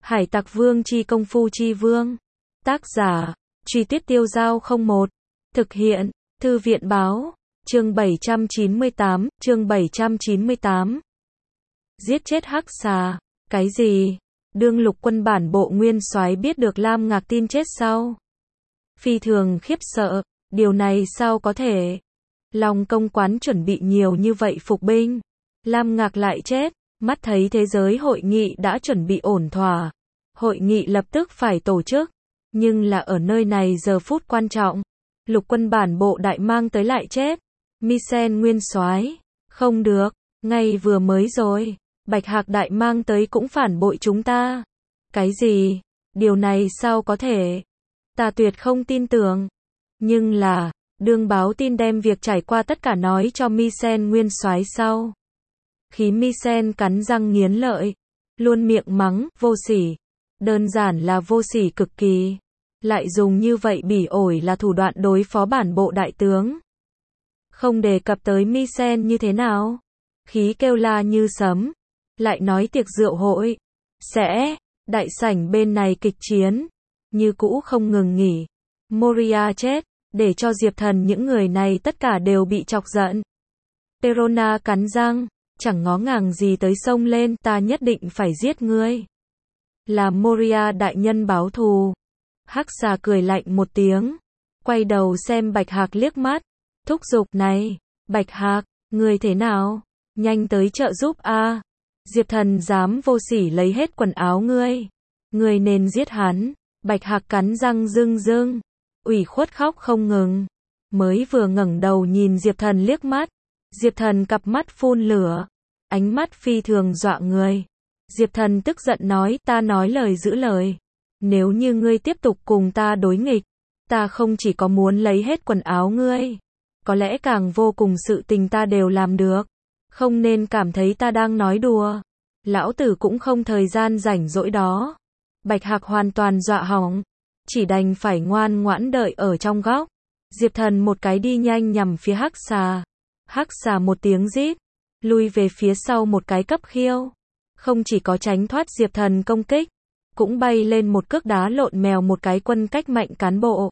Hải Tặc Vương chi công phu chi vương. Tác giả, Truy Tuyết Tiêu Dao 01. Thực hiện, Thư viện báo, chương 798. Giết chết Hắc Xà. Cái gì? Đương Lục Quân bản bộ nguyên soái biết được Lam Ngạc tin chết sau. Phi thường khiếp sợ, điều này sao có thể? Long Công quán chuẩn bị nhiều như vậy phục binh. Lam Ngạc lại chết, mắt thấy thế giới hội nghị đã chuẩn bị ổn thỏa. Hội nghị lập tức phải tổ chức, nhưng là ở nơi này giờ phút quan trọng. Lục Quân bản bộ đại mang tới lại chết. Misen nguyên soái, không được, ngay vừa mới rồi, Bạch Hạc đại mang tới cũng phản bội chúng ta. Cái gì? Điều này sao có thể? Ta tuyệt không tin tưởng. Nhưng là, đương báo tin đem việc trải qua tất cả nói cho Misen nguyên soái sau. Khí Misen cắn răng nghiến lợi, luôn miệng mắng, vô sỉ. Đơn giản là vô sỉ cực kỳ. Lại dùng như vậy bỉ ổi là thủ đoạn đối phó bản bộ đại tướng. Không đề cập tới Misen như thế nào. Khí kêu la như sấm. Lại nói tiệc rượu hội. Sẽ, đại sảnh bên này kịch chiến. Như cũ không ngừng nghỉ. Moria chết, để cho Diệp Thần những người này tất cả đều bị chọc giận. Perona cắn răng, chẳng ngó ngàng gì tới xông lên, ta nhất định phải giết ngươi. Là Moria đại nhân báo thù. Hắc Xà cười lạnh một tiếng, quay đầu xem Bạch Hạc liếc mắt, thúc giục này, Bạch Hạc, ngươi thế nào? Nhanh tới trợ giúp a. Diệp Thần dám vô sỉ lấy hết quần áo ngươi. Ngươi nên giết hắn. Bạch Hạc cắn răng rưng rưng, ủy khuất khóc không ngừng. Mới vừa ngẩng đầu nhìn Diệp Thần liếc mắt, Diệp Thần cặp mắt phun lửa, ánh mắt phi thường dọa người. Diệp Thần tức giận nói, ta nói lời giữ lời. Nếu như ngươi tiếp tục cùng ta đối nghịch, ta không chỉ có muốn lấy hết quần áo ngươi, có lẽ càng vô cùng sự tình ta đều làm được. Không nên cảm thấy ta đang nói đùa. Lão tử cũng không thời gian rảnh rỗi đó. Bạch Hạc hoàn toàn dọa hỏng, chỉ đành phải ngoan ngoãn đợi ở trong góc. Diệp Thần một cái đi nhanh nhằm phía Hắc Xà. Hắc Xà một tiếng rít, lui về phía sau một cái cấp khiêu. Không chỉ có tránh thoát Diệp Thần công kích, cũng bay lên một cước đá lộn mèo một cái quân cách mạnh cán bộ.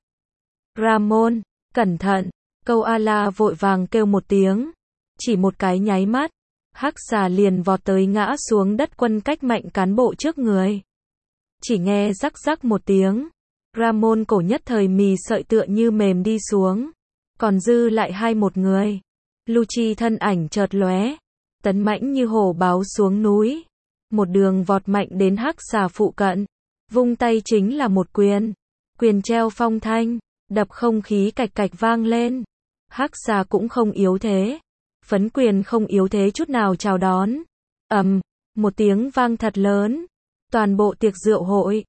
Ramon, cẩn thận, Koala vội vàng kêu một tiếng. Chỉ một cái nháy mắt, Hắc Xà liền vọt tới ngã xuống đất quân cách mạnh cán bộ trước người. Chỉ nghe rắc rắc một tiếng, Ramon cổ nhất thời mì sợi tựa như mềm đi xuống. Còn dư lại một người. Lucci thân ảnh chợt lóe, tấn mãnh như hổ báo xuống núi. Một đường vọt mạnh đến Hắc Xà phụ cận, vung tay chính là một quyền. Quyền treo phong thanh, đập không khí cạch cạch vang lên. Hắc Xà cũng không yếu thế, phấn quyền không yếu thế chút nào chào đón. Một tiếng vang thật lớn, toàn bộ tiệc rượu hội,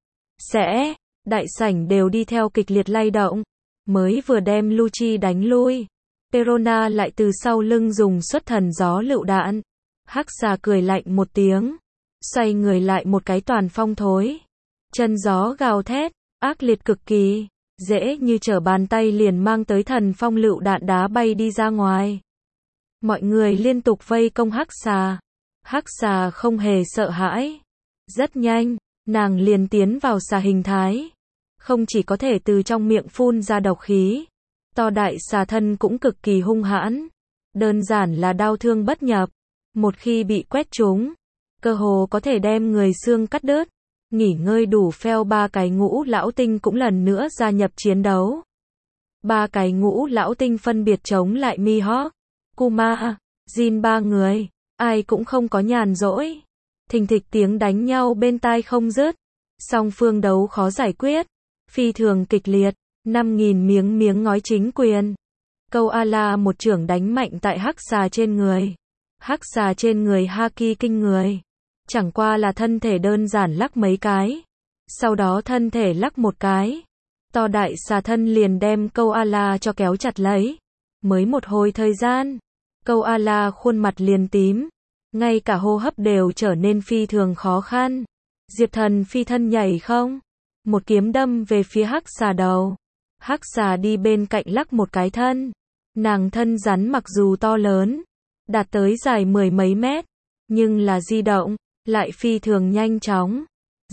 đại sảnh đều đi theo kịch liệt lay động. Mới vừa đem Lucci đánh lui, Perona lại từ sau lưng dùng xuất thần gió lựu đạn. Hắc Xà cười lạnh một tiếng, xoay người lại một cái toàn phong thối. Chân gió gào thét, ác liệt cực kỳ, dễ như trở bàn tay liền mang tới thần phong lựu đạn đá bay đi ra ngoài. Mọi người liên tục vây công Hắc Xà. Hắc Xà không hề sợ hãi. Rất nhanh, nàng liền tiến vào xà hình thái. Không chỉ có thể từ trong miệng phun ra độc khí, to đại xà thân cũng cực kỳ hung hãn. Đơn giản là đau thương bất nhập. Một khi bị quét trúng, cơ hồ có thể đem người xương cắt đứt. Nghỉ ngơi đủ phèo, ba cái ngũ lão tinh cũng lần nữa gia nhập chiến đấu. Ba cái ngũ lão tinh phân biệt chống lại Mihawk, Kuma, Jin ba người. Ai cũng không có nhàn rỗi. Thình thịch tiếng đánh nhau bên tai không dứt. Song phương đấu khó giải quyết, phi thường kịch liệt. 5.000 miếng ngói chính quyền. Koala một chưởng đánh mạnh tại Hắc Xà trên người. Hắc Xà trên người haki kinh người. Chẳng qua là thân thể đơn giản lắc mấy cái. Sau đó thân thể lắc một cái, to đại xà thân liền đem Koala cho kéo chặt lấy. Mới một hồi thời gian, Koala khuôn mặt liền tím. Ngay cả hô hấp đều trở nên phi thường khó khăn. Diệp Thần phi thân nhảy không, một kiếm đâm về phía Hắc Xà đầu. Hắc Xà đi bên cạnh lắc một cái thân. Nàng thân rắn mặc dù to lớn, đạt tới dài 10 mấy mét, nhưng là di động lại phi thường nhanh chóng.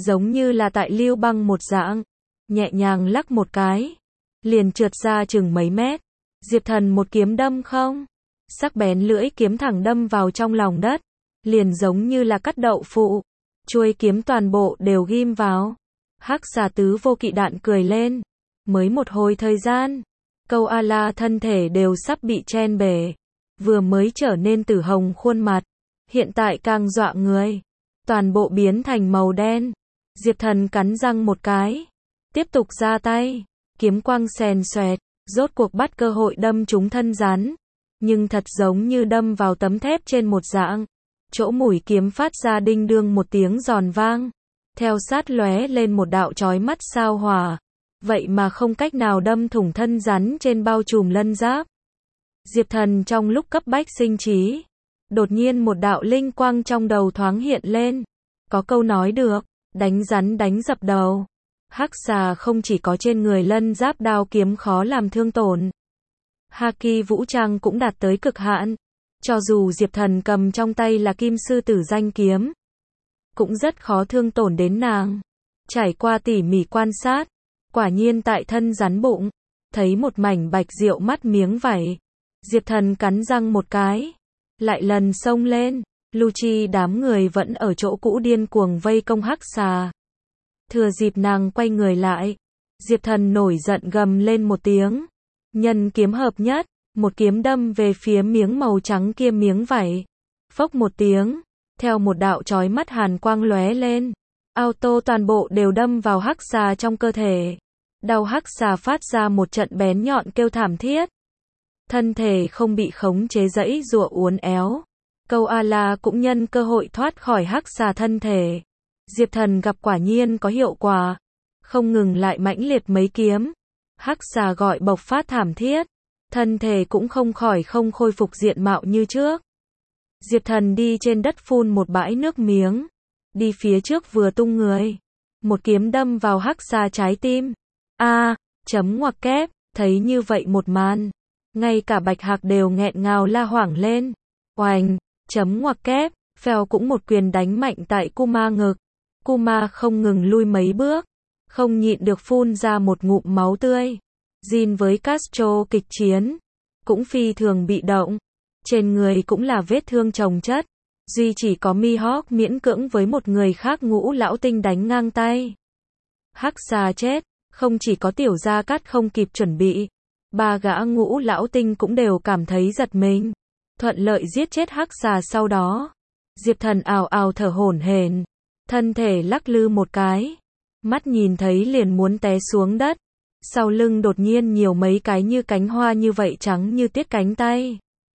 giống như là tại lưu băng một dạng, nhẹ nhàng lắc một cái, liền trượt ra chừng mấy mét. Diệp Thần một kiếm đâm không, sắc bén lưỡi kiếm thẳng đâm vào trong lòng đất, liền giống như là cắt đậu phụ, chuôi kiếm toàn bộ đều ghim vào. Hắc xà tứ vô kỵ đạn cười lên, mới một hồi thời gian, câu a la thân thể đều sắp bị chen bể, vừa mới trở nên tử hồng khuôn mặt, hiện tại càng dọa người, toàn bộ biến thành màu đen. Diệp Thần cắn răng một cái, tiếp tục ra tay, kiếm quang xèn xoẹt, rốt cuộc bắt cơ hội đâm trúng thân rắn, nhưng thật giống như đâm vào tấm thép trên một dạng, chỗ mũi kiếm phát ra đinh đương một tiếng giòn vang, theo sát lóe lên một đạo chói mắt sao hỏa, vậy mà không cách nào đâm thủng thân rắn trên bao trùm lân giáp. Diệp Thần trong lúc cấp bách sinh trí, đột nhiên một đạo linh quang trong đầu thoáng hiện lên, có câu nói được, đánh rắn đánh dập đầu. Hắc xà không chỉ có trên người lân giáp đao kiếm khó làm thương tổn, haki vũ trang cũng đạt tới cực hạn, cho dù Diệp Thần cầm trong tay là kim sư tử danh kiếm, cũng rất khó thương tổn đến nàng. Trải qua tỉ mỉ quan sát, quả nhiên tại thân rắn bụng, thấy một mảnh bạch diệu mắt miếng vảy. Diệp Thần cắn răng một cái, lại lần xông lên, Lucci đám người vẫn ở chỗ cũ điên cuồng vây công hắc xà. Thừa dịp nàng quay người lại, Diệp Thần nổi giận gầm lên một tiếng, nhân kiếm hợp nhất, một kiếm đâm về phía miếng màu trắng kia miếng vảy. Phốc một tiếng, theo một đạo chói mắt hàn quang lóe lên, auto toàn bộ đều đâm vào hắc xà trong cơ thể. Đau hắc xà phát ra một trận bén nhọn kêu thảm thiết. Thân thể không bị khống chế giãy giụa uốn éo. Câu a la cũng nhân cơ hội thoát khỏi hắc xà thân thể. Diệp Thần gặp quả nhiên có hiệu quả, không ngừng lại mãnh liệt mấy kiếm. Hắc xà gọi bộc phát thảm thiết, thân thể cũng không khỏi không khôi phục diện mạo như trước. Diệp Thần đi trên đất phun một bãi nước miếng, đi phía trước vừa tung người, một kiếm đâm vào hắc xà trái tim. Chấm ngoặc kép, thấy như vậy một màn, ngay cả Bạch Hạc đều nghẹn ngào la hoảng lên. Oành, chấm ngoặc kép, Phèo cũng một quyền đánh mạnh tại Kuma ngực. Kuma không ngừng lui mấy bước, không nhịn được phun ra một ngụm máu tươi. Jin với Castro kịch chiến, cũng phi thường bị động, trên người cũng là vết thương chồng chất, duy chỉ có Mihawk miễn cưỡng với một người khác Ngũ Lão Tinh đánh ngang tay. Hắc xà chết, không chỉ có Tiểu Gia Cát không kịp chuẩn bị, ba gã Ngũ Lão Tinh cũng đều cảm thấy giật mình, thuận lợi giết chết hắc xà sau đó. Diệp Thần ào ào thở hổn hển, thân thể lắc lư một cái, mắt nhìn thấy liền muốn té xuống đất, sau lưng đột nhiên nhiều mấy cái như cánh hoa như vậy trắng như tiết cánh tay.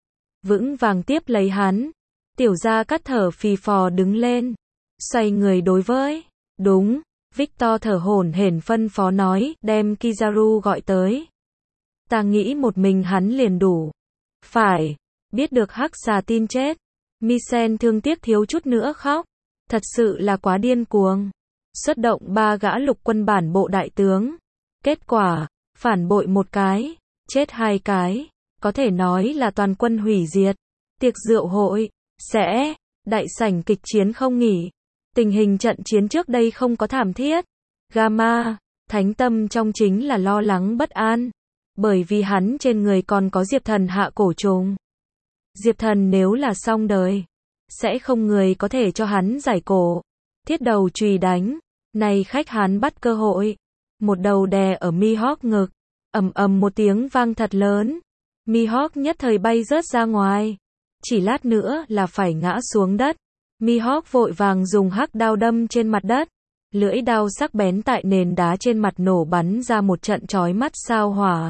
Vững vàng tiếp lấy hắn, Tiểu Gia Cát thở phì phò đứng lên, xoay người đối với, đúng, Victor thở hổn hển phân phó nói, đem Kizaru gọi tới. Ta nghĩ một mình hắn liền đủ. Phải, biết được hắc xà tin chết, Misen thương tiếc thiếu chút nữa khóc, thật sự là quá điên cuồng. Xuất động ba gã lục quân bản bộ đại tướng, kết quả, phản bội một cái, chết hai cái, có thể nói là toàn quân hủy diệt. Tiệc rượu hội, sẽ, đại sảnh kịch chiến không nghỉ. Tình hình trận chiến trước đây không có thảm thiết. Gamma, thánh tâm trong chính là lo lắng bất an, bởi vì hắn trên người còn có Diệp Thần hạ cổ trùng. Diệp Thần nếu là xong đời, sẽ không người có thể cho hắn giải cổ. Thiết đầu chùy đánh, này khách hắn bắt cơ hội, một đầu đè ở Mihawk ngực, ầm ầm một tiếng vang thật lớn. Mihawk nhất thời bay rớt ra ngoài, chỉ lát nữa là phải ngã xuống đất. Mihawk vội vàng dùng hắc đao đâm trên mặt đất, lưỡi đao sắc bén tại nền đá trên mặt nổ bắn ra một trận chói mắt sao hỏa.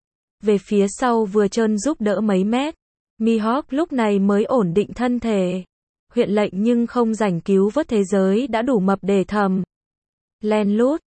Về phía sau vừa trơn giúp đỡ mấy mét, Mihawk lúc này mới ổn định thân thể. Huyện lệnh nhưng không rảnh cứu vớt thế giới đã đủ mập để thầm. Len lút,